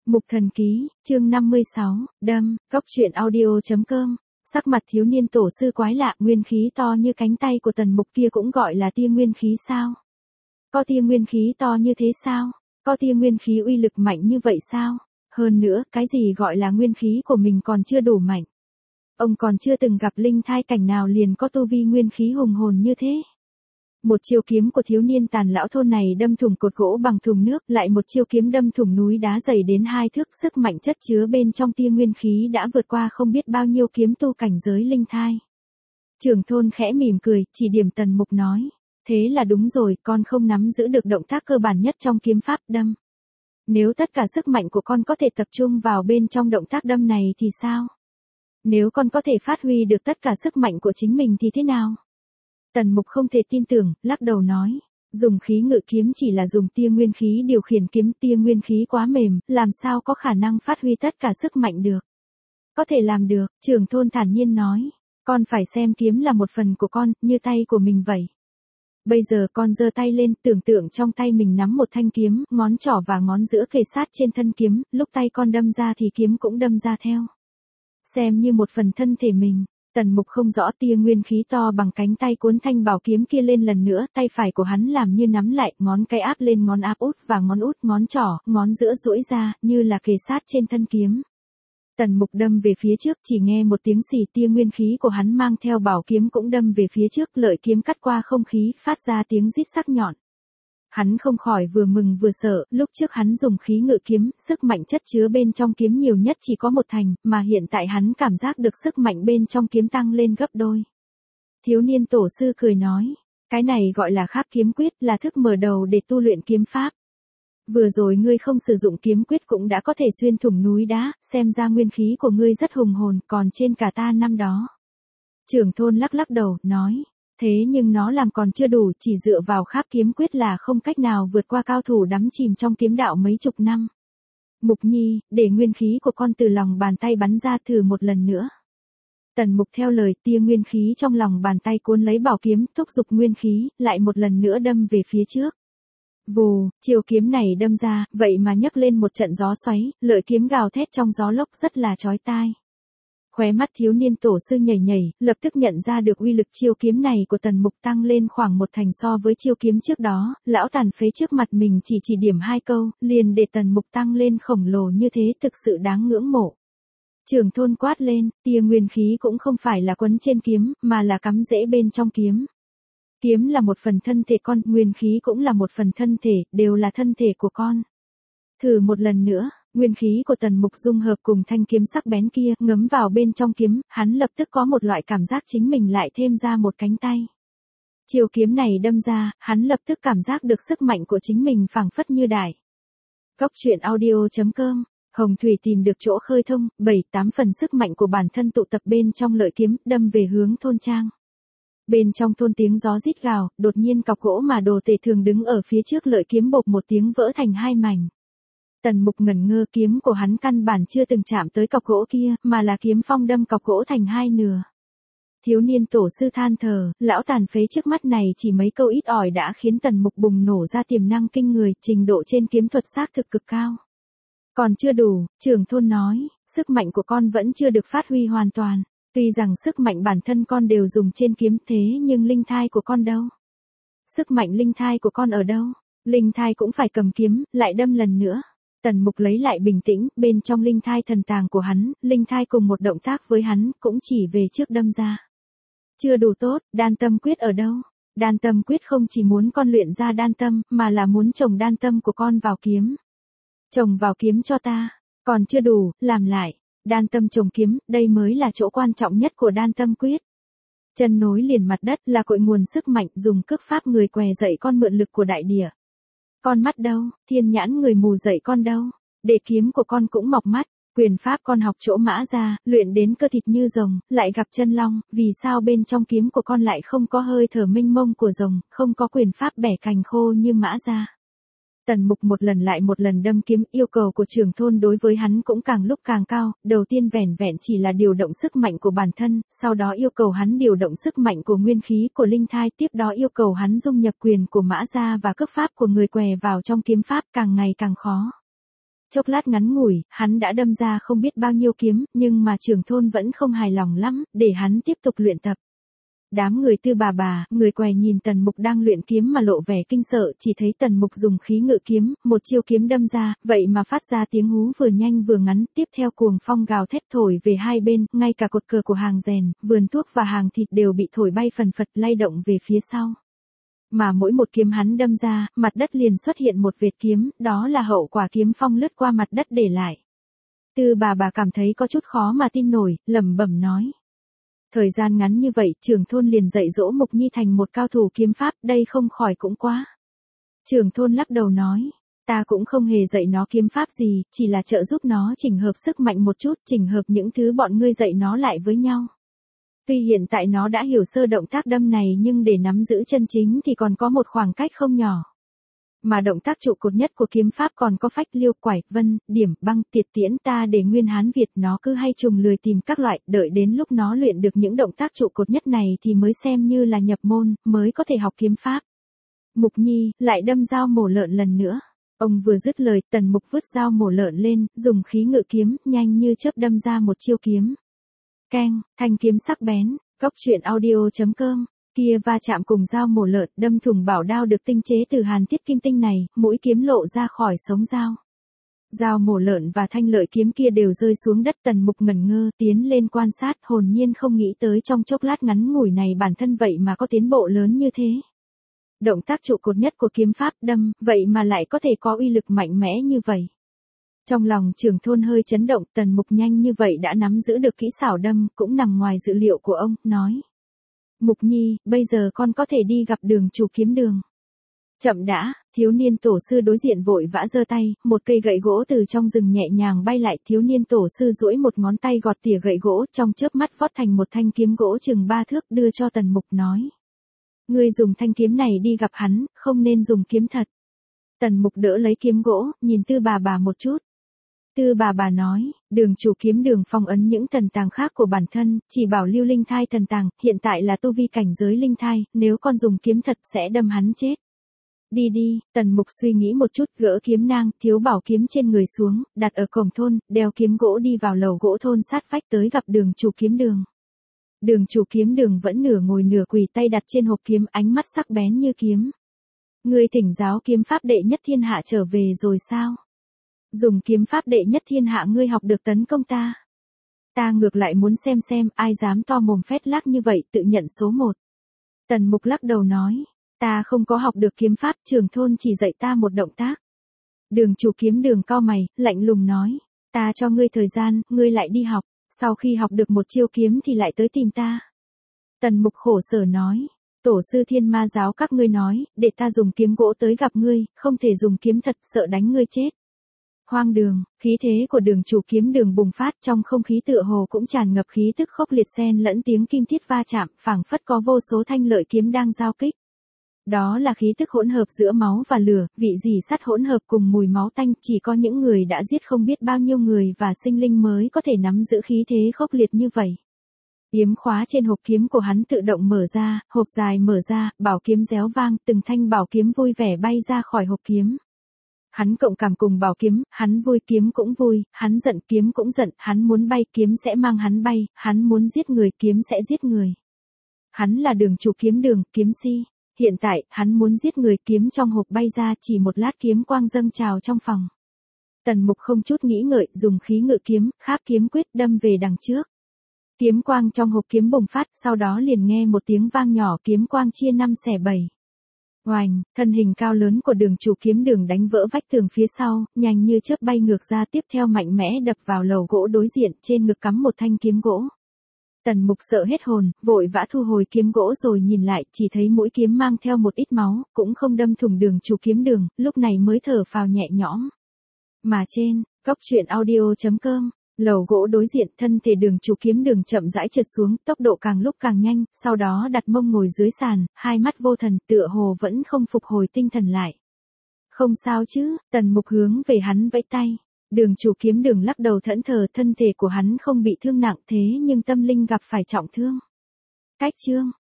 Mục Thần Ký, chương 56, đâm, góc truyện audio.com. Sắc mặt thiếu niên tổ sư quái lạ, nguyên khí to như cánh tay của Tần Mục kia cũng gọi là tia nguyên khí sao? Có tia nguyên khí to như thế sao? Có tia nguyên khí uy lực mạnh như vậy sao? Hơn nữa, cái gì gọi là nguyên khí của mình còn chưa đủ mạnh. Ông còn chưa từng gặp linh thai cảnh nào liền có tu vi nguyên khí hùng hồn như thế. Một chiêu kiếm của thiếu niên tàn lão thôn này đâm thủng cột gỗ bằng thùng nước, lại một chiêu kiếm đâm thủng núi đá dày đến 2 thước, sức mạnh chất chứa bên trong tia nguyên khí đã vượt qua không biết bao nhiêu kiếm tu cảnh giới linh thai. Trưởng thôn khẽ mỉm cười, chỉ điểm Tần Mục nói, thế là đúng rồi, con không nắm giữ được động tác cơ bản nhất trong kiếm pháp đâm. Nếu tất cả sức mạnh của con có thể tập trung vào bên trong động tác đâm này thì sao? Nếu con có thể phát huy được tất cả sức mạnh của chính mình thì thế nào? Tần Mục không thể tin tưởng, lắc đầu nói, dùng khí ngự kiếm chỉ là dùng tia nguyên khí điều khiển kiếm, tia nguyên khí quá mềm, làm sao có khả năng phát huy tất cả sức mạnh được. Có thể làm được, trưởng thôn thản nhiên nói, con phải xem kiếm là một phần của con, như tay của mình vậy. Bây giờ con giơ tay lên, tưởng tượng trong tay mình nắm một thanh kiếm, ngón trỏ và ngón giữa kề sát trên thân kiếm, lúc tay con đâm ra thì kiếm cũng đâm ra theo. Xem như một phần thân thể mình. Tần Mục không rõ tia nguyên khí to bằng cánh tay cuốn thanh bảo kiếm kia lên lần nữa, tay phải của hắn làm như nắm lại, ngón cái áp lên ngón áp út và ngón út, ngón trỏ, ngón giữa duỗi ra, như là kề sát trên thân kiếm. Tần Mục đâm về phía trước, chỉ nghe một tiếng xì, tia nguyên khí của hắn mang theo bảo kiếm cũng đâm về phía trước, lợi kiếm cắt qua không khí, phát ra tiếng rít sắc nhọn. Hắn không khỏi vừa mừng vừa sợ, lúc trước hắn dùng khí ngự kiếm, sức mạnh chất chứa bên trong kiếm nhiều nhất chỉ có 1 thành, mà hiện tại hắn cảm giác được sức mạnh bên trong kiếm tăng lên gấp đôi. Thiếu niên tổ sư cười nói, cái này gọi là Khắc Kiếm Quyết, là thức mở đầu để tu luyện kiếm pháp. Vừa rồi ngươi không sử dụng kiếm quyết cũng đã có thể xuyên thủng núi đá, xem ra nguyên khí của ngươi rất hùng hồn, còn trên cả ta năm đó. Trưởng thôn lắc lắc đầu, nói, thế nhưng nó làm còn chưa đủ, chỉ dựa vào Khắc Kiếm Quyết là không cách nào vượt qua cao thủ đắm chìm trong kiếm đạo mấy chục năm. Mục Nhi, để nguyên khí của con từ lòng bàn tay bắn ra thử một lần nữa. Tần Mục theo lời, tia nguyên khí trong lòng bàn tay cuốn lấy bảo kiếm, thúc giục nguyên khí, lại một lần nữa đâm về phía trước. Vù, chiều kiếm này đâm ra, vậy mà nhấc lên một trận gió xoáy, lợi kiếm gào thét trong gió lốc rất là chói tai. Khóe mắt thiếu niên tổ sư nhảy nhảy, lập tức nhận ra được uy lực chiêu kiếm này của Tần Mục tăng lên khoảng 1 thành so với chiêu kiếm trước đó, lão tàn phế trước mặt mình chỉ điểm 2 câu, liền để Tần Mục tăng lên khổng lồ như thế, thực sự đáng ngưỡng mộ. Trưởng thôn quát lên, tia nguyên khí cũng không phải là quấn trên kiếm, mà là cắm rễ bên trong kiếm. Kiếm là một phần thân thể con, nguyên khí cũng là một phần thân thể, đều là thân thể của con. Thử một lần nữa. Nguyên khí của Tần Mục dung hợp cùng thanh kiếm sắc bén kia, ngấm vào bên trong kiếm, hắn lập tức có một loại cảm giác chính mình lại thêm ra một cánh tay. Chiêu kiếm này đâm ra, hắn lập tức cảm giác được sức mạnh của chính mình phảng phất như đại. Góc truyện audio.com, Hồng Thủy tìm được chỗ khơi thông, 7-8 phần sức mạnh của bản thân tụ tập bên trong lợi kiếm, đâm về hướng thôn trang. Bên trong thôn tiếng gió rít gào, đột nhiên cọc gỗ mà Đồ Tể thường đứng ở phía trước lợi kiếm bộp một tiếng vỡ thành 2 mảnh. Tần Mục ngẩn ngơ, kiếm của hắn căn bản chưa từng chạm tới cọc gỗ kia, mà là kiếm phong đâm cọc gỗ thành 2 nửa. Thiếu niên tổ sư than thở, lão tàn phế trước mắt này chỉ mấy câu ít ỏi đã khiến Tần Mục bùng nổ ra tiềm năng kinh người, trình độ trên kiếm thuật xác thực cực cao. Còn chưa đủ, trưởng thôn nói, sức mạnh của con vẫn chưa được phát huy hoàn toàn. Tuy rằng sức mạnh bản thân con đều dùng trên kiếm, thế nhưng linh thai của con đâu? Sức mạnh linh thai của con ở đâu? Linh thai cũng phải cầm kiếm, lại đâm lần nữa. Tần Mục lấy lại bình tĩnh, bên trong linh thai thần tàng của hắn, linh thai cùng một động tác với hắn, cũng chỉ về trước đâm ra. Chưa đủ tốt, đan tâm quyết ở đâu? Đan tâm quyết không chỉ muốn con luyện ra đan tâm, mà là muốn trồng đan tâm của con vào kiếm. Trồng vào kiếm cho ta. Còn chưa đủ, làm lại. Đan tâm trồng kiếm, đây mới là chỗ quan trọng nhất của đan tâm quyết. Chân nối liền mặt đất là cội nguồn sức mạnh, dùng cước pháp người què dạy con mượn lực của đại địa. Con mắt đâu, thiên nhãn người mù dạy con đâu, để kiếm của con cũng mọc mắt, quyền pháp con học chỗ Mã Gia, luyện đến cơ thịt như rồng, lại gặp chân long, vì sao bên trong kiếm của con lại không có hơi thở mênh mông của rồng, không có quyền pháp bẻ cành khô như Mã Gia. Tần Mục một lần lại một lần đâm kiếm, yêu cầu của trưởng thôn đối với hắn cũng càng lúc càng cao, đầu tiên vẻn vẹn chỉ là điều động sức mạnh của bản thân, sau đó yêu cầu hắn điều động sức mạnh của nguyên khí của linh thai, tiếp đó yêu cầu hắn dung nhập quyền của Mã Gia và cước pháp của người què vào trong kiếm pháp, càng ngày càng khó. Chốc lát ngắn ngủi, hắn đã đâm ra không biết bao nhiêu kiếm, nhưng mà trưởng thôn vẫn không hài lòng lắm, để hắn tiếp tục luyện tập. Đám người Tư bà, người què nhìn Tần Mục đang luyện kiếm mà lộ vẻ kinh sợ, chỉ thấy Tần Mục dùng khí ngự kiếm, một chiêu kiếm đâm ra, vậy mà phát ra tiếng hú vừa nhanh vừa ngắn, tiếp theo cuồng phong gào thét thổi về hai bên, ngay cả cột cờ của hàng rèn, vườn thuốc và hàng thịt đều bị thổi bay phần phật lay động về phía sau. Mà mỗi một kiếm hắn đâm ra, mặt đất liền xuất hiện một vệt kiếm, đó là hậu quả kiếm phong lướt qua mặt đất để lại. Tư bà cảm thấy có chút khó mà tin nổi, lẩm bẩm nói. Thời gian ngắn như vậy, trưởng thôn liền dạy dỗ Mục Nhi thành một cao thủ kiếm pháp, đây không khỏi cũng quá. Trưởng thôn lắc đầu nói, ta cũng không hề dạy nó kiếm pháp gì, chỉ là trợ giúp nó chỉnh hợp sức mạnh một chút, chỉnh hợp những thứ bọn ngươi dạy nó lại với nhau. Tuy hiện tại nó đã hiểu sơ động tác đâm này nhưng để nắm giữ chân chính thì còn có một khoảng cách không nhỏ. Mà động tác trụ cột nhất của kiếm pháp còn có phách liêu quải, vân, điểm, băng, tiệt tiễn ta để nguyên Hán Việt nó cứ hay trùng lười tìm các loại, đợi đến lúc nó luyện được những động tác trụ cột nhất này thì mới xem như là nhập môn, mới có thể học kiếm pháp. Mục Nhi, lại đâm dao mổ lợn lần nữa. Ông vừa dứt lời, Tần Mục vứt dao mổ lợn lên, dùng khí ngự kiếm, nhanh như chớp đâm ra một chiêu kiếm. Keng, thanh kiếm sắc bén, goctruyện.audio.com. Kia va chạm cùng dao mổ lợn, đâm thủng bảo đao được tinh chế từ hàn thiết kim tinh này, mũi kiếm lộ ra khỏi sống dao. Dao mổ lợn và thanh lợi kiếm kia đều rơi xuống đất. Tần Mục ngẩn ngơ, tiến lên quan sát, hồn nhiên không nghĩ tới trong chốc lát ngắn ngủi này bản thân vậy mà có tiến bộ lớn như thế. Động tác trụ cột nhất của kiếm pháp đâm, vậy mà lại có thể có uy lực mạnh mẽ như vậy. Trong lòng trưởng thôn hơi chấn động, Tần Mục nhanh như vậy đã nắm giữ được kỹ xảo đâm, cũng nằm ngoài dự liệu của ông, nói. Mục Nhi, bây giờ con có thể đi gặp Đường chủ kiếm đường. Chậm đã, thiếu niên tổ sư đối diện vội vã giơ tay, một cây gậy gỗ từ trong rừng nhẹ nhàng bay lại, thiếu niên tổ sư duỗi một ngón tay gọt tỉa gậy gỗ, trong chớp mắt vót thành một thanh kiếm gỗ chừng 3 thước, đưa cho Tần Mục nói. Ngươi dùng thanh kiếm này đi gặp hắn, không nên dùng kiếm thật. Tần Mục đỡ lấy kiếm gỗ, nhìn Tư bà một chút. Tư bà nói, Đường chủ kiếm đường phong ấn những thần tàng khác của bản thân, chỉ bảo lưu linh thai thần tàng, hiện tại là tu vi cảnh giới linh thai, nếu con dùng kiếm thật sẽ đâm hắn chết. Đi, Tần Mục suy nghĩ một chút, gỡ kiếm nang, thiếu bảo kiếm trên người xuống, đặt ở cổng thôn, đeo kiếm gỗ đi vào lầu gỗ thôn sát vách tới gặp Đường chủ kiếm đường. Đường chủ kiếm đường vẫn nửa ngồi nửa quỳ, tay đặt trên hộp kiếm, ánh mắt sắc bén như kiếm. Ngươi thỉnh giáo kiếm pháp đệ nhất thiên hạ trở về rồi sao? Dùng kiếm pháp đệ nhất thiên hạ ngươi học được tấn công ta. Ta ngược lại muốn xem ai dám to mồm phét lác như vậy tự nhận số 1. Tần Mục lắc đầu nói, ta không có học được kiếm pháp, trưởng thôn chỉ dạy ta một động tác. Đường chủ kiếm đường cau mày, lạnh lùng nói, ta cho ngươi thời gian, ngươi lại đi học, sau khi học được một chiêu kiếm thì lại tới tìm ta. Tần Mục khổ sở nói, tổ sư Thiên Ma giáo các ngươi nói, để ta dùng kiếm gỗ tới gặp ngươi, không thể dùng kiếm thật, sợ đánh ngươi chết. Hoang đường, khí thế của Đường chủ kiếm đường bùng phát, trong không khí tựa hồ cũng tràn ngập khí tức khốc liệt xen lẫn tiếng kim thiết va chạm, phảng phất có vô số thanh lợi kiếm đang giao kích. Đó là khí tức hỗn hợp giữa máu và lửa, vị rỉ sắt hỗn hợp cùng mùi máu tanh, chỉ có những người đã giết không biết bao nhiêu người và sinh linh mới có thể nắm giữ khí thế khốc liệt như vậy. Yếm khóa trên hộp kiếm của hắn tự động mở ra, hộp dài mở ra, bảo kiếm réo vang, từng thanh bảo kiếm vui vẻ bay ra khỏi hộp kiếm. Hắn cộng cảm cùng bảo kiếm, hắn vui kiếm cũng vui, hắn giận kiếm cũng giận, hắn muốn bay kiếm sẽ mang hắn bay, hắn muốn giết người kiếm sẽ giết người. Hắn là Đường chủ kiếm đường, kiếm si. Hiện tại, hắn muốn giết người, kiếm trong hộp bay ra, chỉ một lát kiếm quang dâng trào trong phòng. Tần Mục không chút nghĩ ngợi, dùng khí ngự kiếm, kháp kiếm quyết đâm về đằng trước. Kiếm quang trong hộp kiếm bùng phát, sau đó liền nghe một tiếng vang nhỏ, kiếm quang chia 5 xẻ 7. Oành, thân hình cao lớn của Đường chủ kiếm đường đánh vỡ vách tường phía sau, nhanh như chớp bay ngược ra, tiếp theo mạnh mẽ đập vào lầu gỗ đối diện, trên ngực cắm một thanh kiếm gỗ. Tần Mục sợ hết hồn, vội vã thu hồi kiếm gỗ rồi nhìn lại, chỉ thấy mũi kiếm mang theo một ít máu, cũng không đâm thủng Đường chủ kiếm đường, lúc này mới thở phào nhẹ nhõm. Mà trên, goctruyện.audio.com, lầu gỗ đối diện, thân thể Đường chủ kiếm đường chậm rãi trượt xuống, tốc độ càng lúc càng nhanh, sau đó đặt mông ngồi dưới sàn, hai mắt vô thần, tựa hồ vẫn không phục hồi tinh thần lại. Không sao chứ, Tần Mục hướng về hắn vẫy tay. Đường chủ kiếm đường lắc đầu thẫn thờ, thân thể của hắn không bị thương nặng thế nhưng tâm linh gặp phải trọng thương. Cách chương